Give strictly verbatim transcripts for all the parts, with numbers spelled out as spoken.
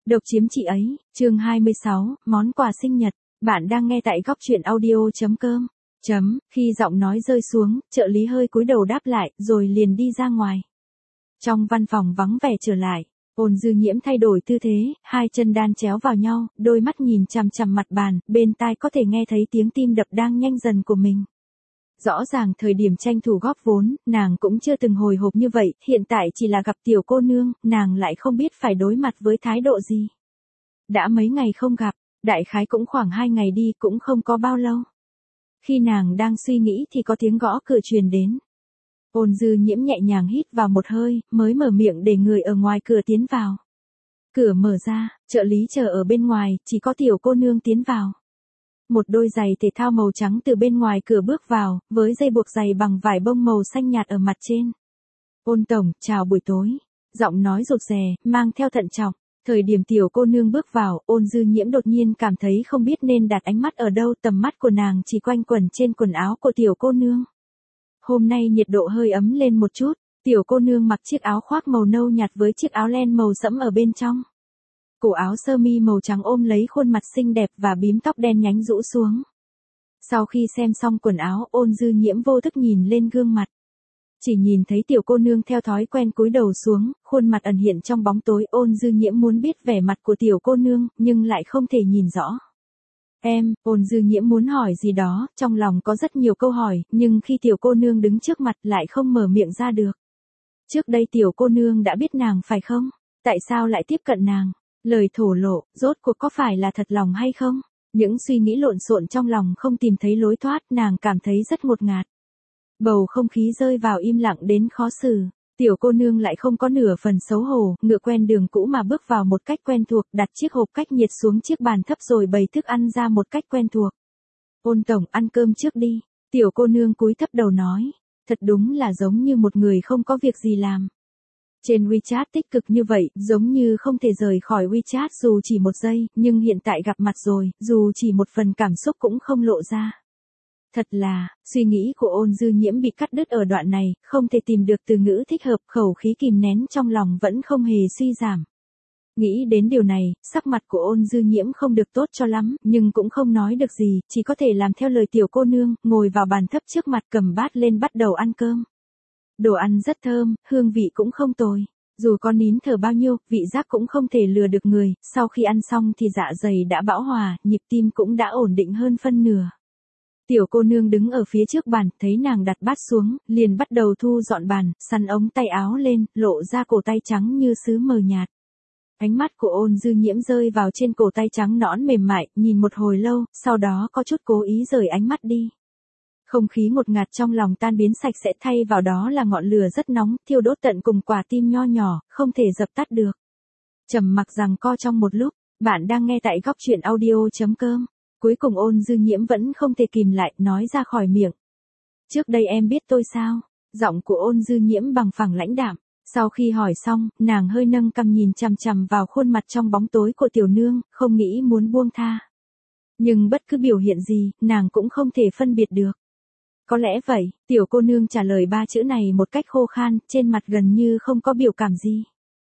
Độc chiếm chị ấy, chương hai mươi sáu, món quà sinh nhật. Bạn đang nghe tại góc truyện audio.com. Chấm, khi giọng nói rơi xuống, trợ lý hơi cúi đầu đáp lại, rồi liền đi ra ngoài. Trong văn phòng vắng vẻ trở lại, Ôn Dư Nhiễm thay đổi tư thế, hai chân đan chéo vào nhau, đôi mắt nhìn chằm chằm mặt bàn, bên tai có thể nghe thấy tiếng tim đập đang nhanh dần của mình. Rõ ràng thời điểm tranh thủ góp vốn, nàng cũng chưa từng hồi hộp như vậy, hiện tại chỉ là gặp tiểu cô nương, nàng lại không biết phải đối mặt với thái độ gì. Đã mấy ngày không gặp, đại khái cũng khoảng hai ngày đi, cũng không có bao lâu. Khi nàng đang suy nghĩ thì có tiếng gõ cửa truyền đến. Ôn Dư Nhiễm nhẹ nhàng hít vào một hơi, mới mở miệng để người ở ngoài cửa tiến vào. Cửa mở ra, trợ lý chờ ở bên ngoài, chỉ có tiểu cô nương tiến vào. Một đôi giày thể thao màu trắng từ bên ngoài cửa bước vào, với dây buộc giày bằng vải bông màu xanh nhạt ở mặt trên. Ôn tổng, chào buổi tối. Giọng nói rụt rè, mang theo thận trọng. Thời điểm tiểu cô nương bước vào, Ôn Dư Nhiễm đột nhiên cảm thấy không biết nên đặt ánh mắt ở đâu, tầm mắt của nàng chỉ quanh quẩn trên quần áo của tiểu cô nương. Hôm nay nhiệt độ hơi ấm lên một chút, tiểu cô nương mặc chiếc áo khoác màu nâu nhạt với chiếc áo len màu sẫm ở bên trong. Cổ áo sơ mi màu trắng ôm lấy khuôn mặt xinh đẹp và bím tóc đen nhánh rũ xuống. Sau khi xem xong quần áo, Ôn Dư Nhiễm vô thức nhìn lên gương mặt. Chỉ nhìn thấy tiểu cô nương theo thói quen cúi đầu xuống, khuôn mặt ẩn hiện trong bóng tối. Ôn Dư Nhiễm muốn biết vẻ mặt của tiểu cô nương, nhưng lại không thể nhìn rõ. Em, Ôn Dư Nhiễm muốn hỏi gì đó, trong lòng có rất nhiều câu hỏi, nhưng khi tiểu cô nương đứng trước mặt lại không mở miệng ra được. Trước đây tiểu cô nương đã biết nàng phải không? Tại sao lại tiếp cận nàng? Lời thổ lộ, rốt cuộc có phải là thật lòng hay không? Những suy nghĩ lộn xộn trong lòng không tìm thấy lối thoát, nàng cảm thấy rất ngột ngạt. Bầu không khí rơi vào im lặng đến khó xử. Tiểu cô nương lại không có nửa phần xấu hổ, ngựa quen đường cũ mà bước vào một cách quen thuộc, đặt chiếc hộp cách nhiệt xuống chiếc bàn thấp rồi bày thức ăn ra một cách quen thuộc. Ôn tổng, ăn cơm trước đi. Tiểu cô nương cúi thấp đầu nói. Thật đúng là giống như một người không có việc gì làm. Trên WeChat tích cực như vậy, giống như không thể rời khỏi WeChat dù chỉ một giây, nhưng hiện tại gặp mặt rồi, dù chỉ một phần cảm xúc cũng không lộ ra. Thật là, suy nghĩ của Ôn Dư Nhiễm bị cắt đứt ở đoạn này, không thể tìm được từ ngữ thích hợp, khẩu khí kìm nén trong lòng vẫn không hề suy giảm. Nghĩ đến điều này, sắc mặt của Ôn Dư Nhiễm không được tốt cho lắm, nhưng cũng không nói được gì, chỉ có thể làm theo lời tiểu cô nương, ngồi vào bàn thấp trước mặt cầm bát lên bắt đầu ăn cơm. Đồ ăn rất thơm, hương vị cũng không tồi. Dù có nín thở bao nhiêu, vị giác cũng không thể lừa được người, sau khi ăn xong thì dạ dày đã bão hòa, nhịp tim cũng đã ổn định hơn phân nửa. Tiểu cô nương đứng ở phía trước bàn, thấy nàng đặt bát xuống, liền bắt đầu thu dọn bàn, sắn ống tay áo lên, lộ ra cổ tay trắng như sứ mờ nhạt. Ánh mắt của Ôn Dư Nhiễm rơi vào trên cổ tay trắng nõn mềm mại, nhìn một hồi lâu, sau đó có chút cố ý rời ánh mắt đi. Không khí ngột ngạt trong lòng tan biến sạch sẽ, thay vào đó là ngọn lửa rất nóng, thiêu đốt tận cùng quả tim nho nhỏ, không thể dập tắt được. Trầm mặc giằng co trong một lúc, bạn đang nghe tại góc truyện audio.com. Cuối cùng Ôn Dư Nhiễm vẫn không thể kìm lại, nói ra khỏi miệng. Trước đây em biết tôi sao? Giọng của Ôn Dư Nhiễm bằng phẳng lãnh đạm. Sau khi hỏi xong, nàng hơi nâng cằm nhìn chằm chằm vào khuôn mặt trong bóng tối của tiểu nương, không nghĩ muốn buông tha. Nhưng bất cứ biểu hiện gì, nàng cũng không thể phân biệt được. Có lẽ vậy, tiểu cô nương trả lời ba chữ này một cách khô khan, trên mặt gần như không có biểu cảm gì.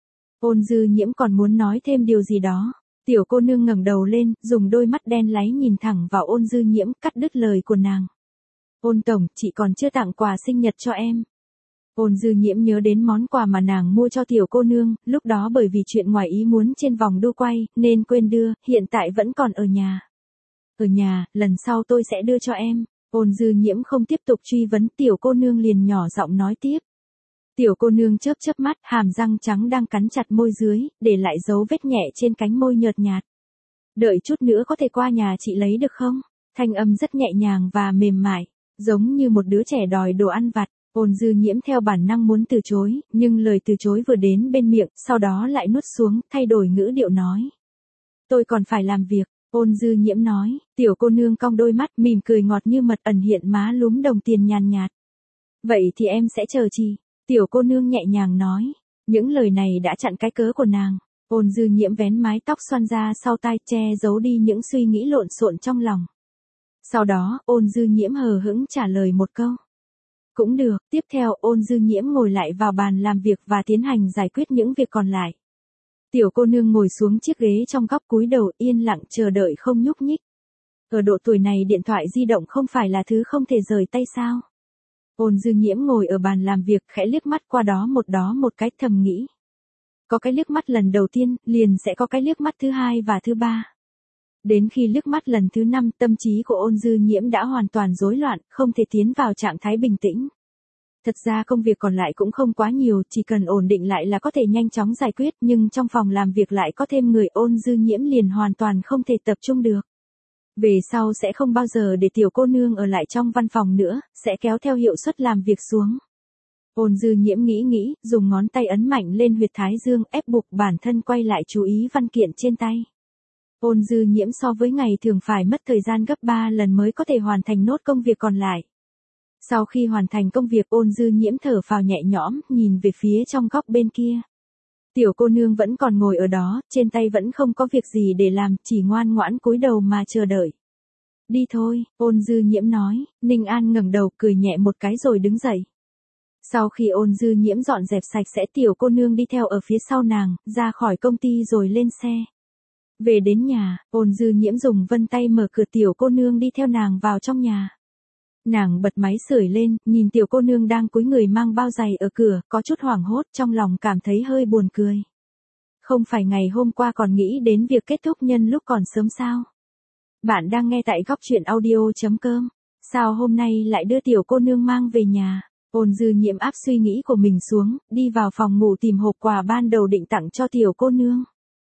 Ôn Dư Nhiễm còn muốn nói thêm điều gì đó. Tiểu cô nương ngẩng đầu lên, dùng đôi mắt đen láy nhìn thẳng vào Ôn Dư Nhiễm, cắt đứt lời của nàng. Ôn tổng, chị còn chưa tặng quà sinh nhật cho em. Ôn Dư Nhiễm nhớ đến món quà mà nàng mua cho tiểu cô nương, lúc đó bởi vì chuyện ngoài ý muốn trên vòng đu quay, nên quên đưa, hiện tại vẫn còn ở nhà. Ở nhà, lần sau tôi sẽ đưa cho em. Ôn Dư Nhiễm không tiếp tục truy vấn, tiểu cô nương liền nhỏ giọng nói tiếp. Tiểu cô nương chớp chớp mắt, hàm răng trắng đang cắn chặt môi dưới, để lại dấu vết nhẹ trên cánh môi nhợt nhạt. Đợi chút nữa có thể qua nhà chị lấy được không? Thanh âm rất nhẹ nhàng và mềm mại, giống như một đứa trẻ đòi đồ ăn vặt. Ôn Dư Nhiễm theo bản năng muốn từ chối, nhưng lời từ chối vừa đến bên miệng, sau đó lại nuốt xuống, thay đổi ngữ điệu nói. Tôi còn phải làm việc. Ôn Dư Nhiễm nói, tiểu cô nương cong đôi mắt, mỉm cười ngọt như mật, ẩn hiện má lúm đồng tiền nhàn nhạt. Vậy thì em sẽ chờ chị. Tiểu cô nương nhẹ nhàng nói. Những lời này đã chặn cái cớ của nàng. Ôn Dư Nhiễm vén mái tóc xoăn ra sau tai, che giấu đi những suy nghĩ lộn xộn trong lòng. Sau đó, Ôn Dư Nhiễm hờ hững trả lời một câu. Cũng được. Tiếp theo, Ôn Dư Nhiễm ngồi lại vào bàn làm việc và tiến hành giải quyết những việc còn lại. Tiểu cô nương ngồi xuống chiếc ghế trong góc cúi đầu yên lặng chờ đợi không nhúc nhích. Ở độ tuổi này điện thoại di động không phải là thứ không thể rời tay sao? Ôn Dư Nhiễm ngồi ở bàn làm việc khẽ liếc mắt qua đó một đó một cái thầm nghĩ. Có cái liếc mắt lần đầu tiên, liền sẽ có cái liếc mắt thứ hai và thứ ba. Đến khi liếc mắt lần thứ năm, tâm trí của Ôn Dư Nhiễm đã hoàn toàn rối loạn, không thể tiến vào trạng thái bình tĩnh. Thật ra công việc còn lại cũng không quá nhiều, chỉ cần ổn định lại là có thể nhanh chóng giải quyết, nhưng trong phòng làm việc lại có thêm người, Ôn Dư Nhiễm liền hoàn toàn không thể tập trung được. Về sau sẽ không bao giờ để tiểu cô nương ở lại trong văn phòng nữa, sẽ kéo theo hiệu suất làm việc xuống. Ôn Dư Nhiễm nghĩ nghĩ, dùng ngón tay ấn mạnh lên huyệt thái dương, ép buộc bản thân quay lại chú ý văn kiện trên tay. Ôn Dư Nhiễm so với ngày thường phải mất thời gian gấp ba lần mới có thể hoàn thành nốt công việc còn lại. Sau khi hoàn thành công việc, Ôn Dư Nhiễm thở phào nhẹ nhõm, nhìn về phía trong góc bên kia. Tiểu cô nương vẫn còn ngồi ở đó, trên tay vẫn không có việc gì để làm, chỉ ngoan ngoãn cúi đầu mà chờ đợi. Đi thôi, Ôn Dư Nhiễm nói. Ninh An ngẩng đầu cười nhẹ một cái rồi đứng dậy. Sau khi Ôn Dư Nhiễm dọn dẹp sạch sẽ, tiểu cô nương đi theo ở phía sau nàng, ra khỏi công ty rồi lên xe. Về đến nhà, Ôn Dư Nhiễm dùng vân tay mở cửa, tiểu cô nương đi theo nàng vào trong nhà. Nàng bật máy sưởi lên, nhìn tiểu cô nương đang cúi người mang bao giày ở cửa, có chút hoảng hốt, trong lòng cảm thấy hơi buồn cười. Không phải ngày hôm qua còn nghĩ đến việc kết thúc nhân lúc còn sớm sao? Bạn đang nghe tại góc truyện audio chấm com. Sao hôm nay lại đưa tiểu cô nương mang về nhà? Ôn Dư Nhiễm áp suy nghĩ của mình xuống, đi vào phòng ngủ tìm hộp quà ban đầu định tặng cho tiểu cô nương.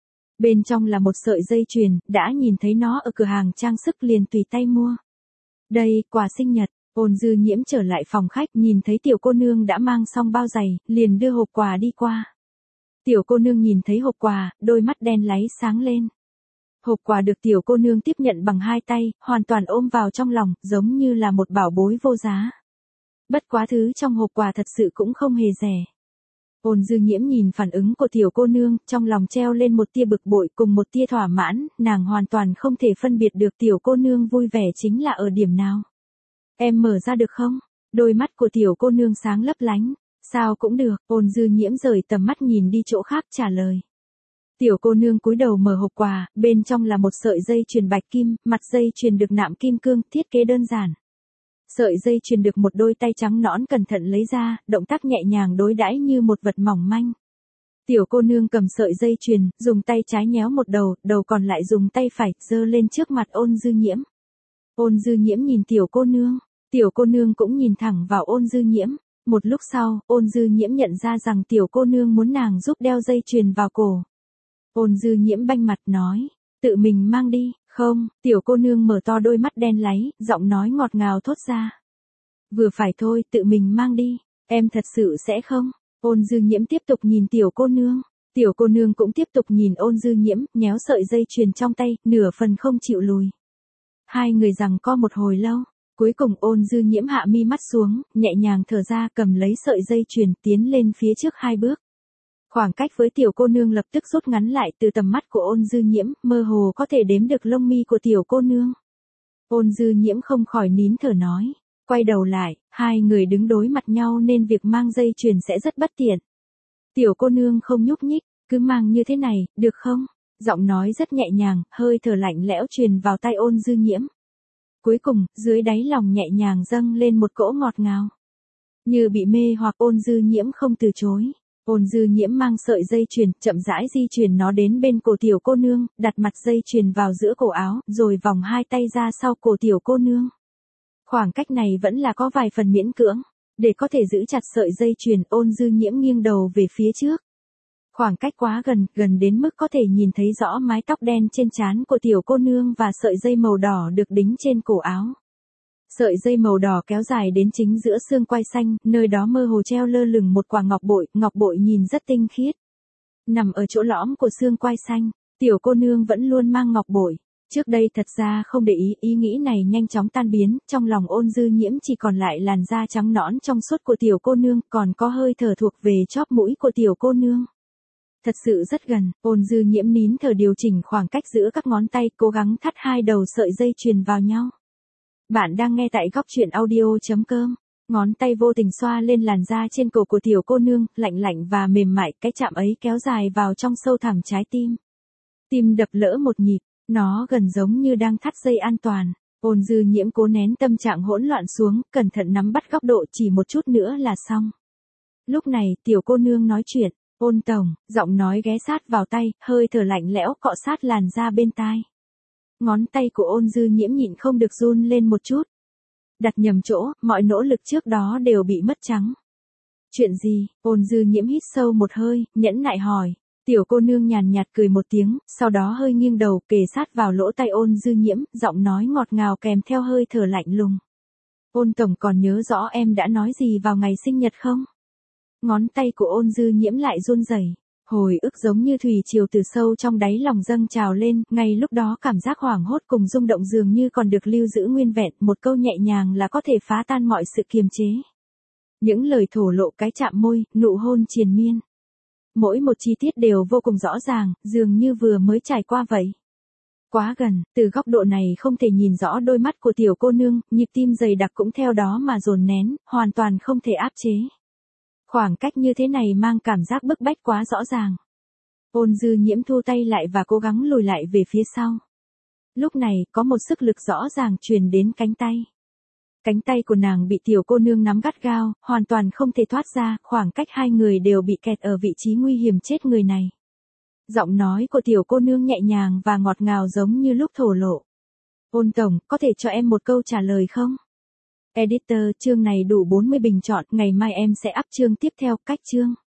Bên trong là một sợi dây chuyền, đã nhìn thấy nó ở cửa hàng trang sức liền tùy tay mua. Đây, quà sinh nhật. Ôn Dư Nhiễm trở lại phòng khách, nhìn thấy tiểu cô nương đã mang xong bao giày, liền đưa hộp quà đi qua. Tiểu cô nương nhìn thấy hộp quà, đôi mắt đen láy sáng lên. Hộp quà được tiểu cô nương tiếp nhận bằng hai tay, hoàn toàn ôm vào trong lòng, giống như là một bảo bối vô giá. Bất quá thứ trong hộp quà thật sự cũng không hề rẻ. Ôn Dư Nhiễm nhìn phản ứng của tiểu cô nương, trong lòng treo lên một tia bực bội cùng một tia thỏa mãn, nàng hoàn toàn không thể phân biệt được tiểu cô nương vui vẻ chính là ở điểm nào. Em mở ra được không? Đôi mắt của tiểu cô nương sáng lấp lánh. Sao cũng được, Ôn Dư Nhiễm rời tầm mắt nhìn đi chỗ khác trả lời. Tiểu cô nương cúi đầu mở hộp quà, bên trong là một sợi dây chuyền bạch kim, mặt dây chuyền được nạm kim cương, thiết kế đơn giản. Sợi dây chuyền được một đôi tay trắng nõn cẩn thận lấy ra, động tác nhẹ nhàng đối đãi như một vật mỏng manh. Tiểu cô nương cầm sợi dây chuyền, dùng tay trái nhéo một đầu, đầu còn lại dùng tay phải, giơ lên trước mặt Ôn Dư Nhiễm. Ôn Dư Nhiễm nhìn tiểu cô nương, tiểu cô nương cũng nhìn thẳng vào Ôn Dư Nhiễm. Một lúc sau, Ôn Dư Nhiễm nhận ra rằng tiểu cô nương muốn nàng giúp đeo dây chuyền vào cổ. Ôn Dư Nhiễm banh mặt nói, tự mình mang đi. Không, tiểu cô nương mở to đôi mắt đen láy, giọng nói ngọt ngào thốt ra. Vừa phải thôi, tự mình mang đi, em thật sự sẽ không? Ôn Dư Nhiễm tiếp tục nhìn tiểu cô nương, tiểu cô nương cũng tiếp tục nhìn Ôn Dư Nhiễm, nhéo sợi dây chuyền trong tay, nửa phần không chịu lùi. Hai người giằng co một hồi lâu, cuối cùng Ôn Dư Nhiễm hạ mi mắt xuống, nhẹ nhàng thở ra, cầm lấy sợi dây chuyền, tiến lên phía trước hai bước. Khoảng cách với tiểu cô nương lập tức rút ngắn lại, từ tầm mắt của Ôn Dư Nhiễm, mơ hồ có thể đếm được lông mi của tiểu cô nương. Ôn Dư Nhiễm không khỏi nín thở nói, quay đầu lại, hai người đứng đối mặt nhau nên việc mang dây chuyền sẽ rất bất tiện. Tiểu cô nương không nhúc nhích, cứ mang như thế này, được không? Giọng nói rất nhẹ nhàng, hơi thở lạnh lẽo truyền vào tai Ôn Dư Nhiễm. Cuối cùng, dưới đáy lòng nhẹ nhàng dâng lên một cỗ ngọt ngào. Như bị mê hoặc, Ôn Dư Nhiễm không từ chối. Ôn Dư Nhiễm mang sợi dây chuyền, chậm rãi di chuyển nó đến bên cổ tiểu cô nương, đặt mặt dây chuyền vào giữa cổ áo, rồi vòng hai tay ra sau cổ tiểu cô nương. Khoảng cách này vẫn là có vài phần miễn cưỡng. Để có thể giữ chặt sợi dây chuyền, Ôn Dư Nhiễm nghiêng đầu về phía trước. Khoảng cách quá gần, gần đến mức có thể nhìn thấy rõ mái tóc đen trên trán của tiểu cô nương và sợi dây màu đỏ được đính trên cổ áo. Sợi dây màu đỏ kéo dài đến chính giữa xương quai xanh, nơi đó mơ hồ treo lơ lửng một quả ngọc bội, ngọc bội nhìn rất tinh khiết. Nằm ở chỗ lõm của xương quai xanh, tiểu cô nương vẫn luôn mang ngọc bội. Trước đây thật ra không để ý, ý nghĩ này nhanh chóng tan biến, trong lòng Ôn Dư Nhiễm chỉ còn lại làn da trắng nõn trong suốt của tiểu cô nương, còn có hơi thở thuộc về chóp mũi của tiểu cô nương. Thật sự rất gần, Ôn Dư Nhiễm nín thở điều chỉnh khoảng cách giữa các ngón tay, cố gắng thắt hai đầu sợi dây chuyền vào nhau. Bạn đang nghe tại góc truyện audio chấm com. Ngón tay vô tình xoa lên làn da trên cổ của tiểu cô nương, lạnh lạnh và mềm mại, cái chạm ấy kéo dài vào trong sâu thẳm trái tim. Tim đập lỡ một nhịp, nó gần giống như đang thắt dây an toàn. Ôn Dư Nhiễm cố nén tâm trạng hỗn loạn xuống, cẩn thận nắm bắt góc độ, chỉ một chút nữa là xong. Lúc này, tiểu cô nương nói chuyện, Ôn tổng, giọng nói ghé sát vào tay, hơi thở lạnh lẽo cọ sát làn da bên tai. Ngón tay của Ôn Dư Nhiễm nhịn không được run lên một chút. Đặt nhầm chỗ, mọi nỗ lực trước đó đều bị mất trắng. Chuyện gì? Ôn Dư Nhiễm hít sâu một hơi, nhẫn nại hỏi. Tiểu cô nương nhàn nhạt cười một tiếng, sau đó hơi nghiêng đầu, kề sát vào lỗ tai Ôn Dư Nhiễm, giọng nói ngọt ngào kèm theo hơi thở lạnh lùng. Ôn tổng còn nhớ rõ em đã nói gì vào ngày sinh nhật không? Ngón tay của Ôn Dư Nhiễm lại run rẩy, hồi ức giống như thủy triều từ sâu trong đáy lòng dâng trào lên, ngay lúc đó cảm giác hoảng hốt cùng rung động dường như còn được lưu giữ nguyên vẹn, một câu nhẹ nhàng là có thể phá tan mọi sự kiềm chế. Những lời thổ lộ, cái chạm môi, nụ hôn triền miên. Mỗi một chi tiết đều vô cùng rõ ràng, dường như vừa mới trải qua vậy. Quá gần, từ góc độ này không thể nhìn rõ đôi mắt của tiểu cô nương, nhịp tim dày đặc cũng theo đó mà dồn nén, hoàn toàn không thể áp chế. Khoảng cách như thế này mang cảm giác bức bách quá rõ ràng. Ôn Dư Nhiễm thu tay lại và cố gắng lùi lại về phía sau. Lúc này, có một sức lực rõ ràng truyền đến cánh tay. Cánh tay của nàng bị tiểu cô nương nắm gắt gao, hoàn toàn không thể thoát ra, khoảng cách hai người đều bị kẹt ở vị trí nguy hiểm chết người này. Giọng nói của tiểu cô nương nhẹ nhàng và ngọt ngào giống như lúc thổ lộ. Ôn tổng, có thể cho em một câu trả lời không? Editor, chương này đủ bốn mươi bình chọn, ngày mai em sẽ up chương tiếp theo, cách chương.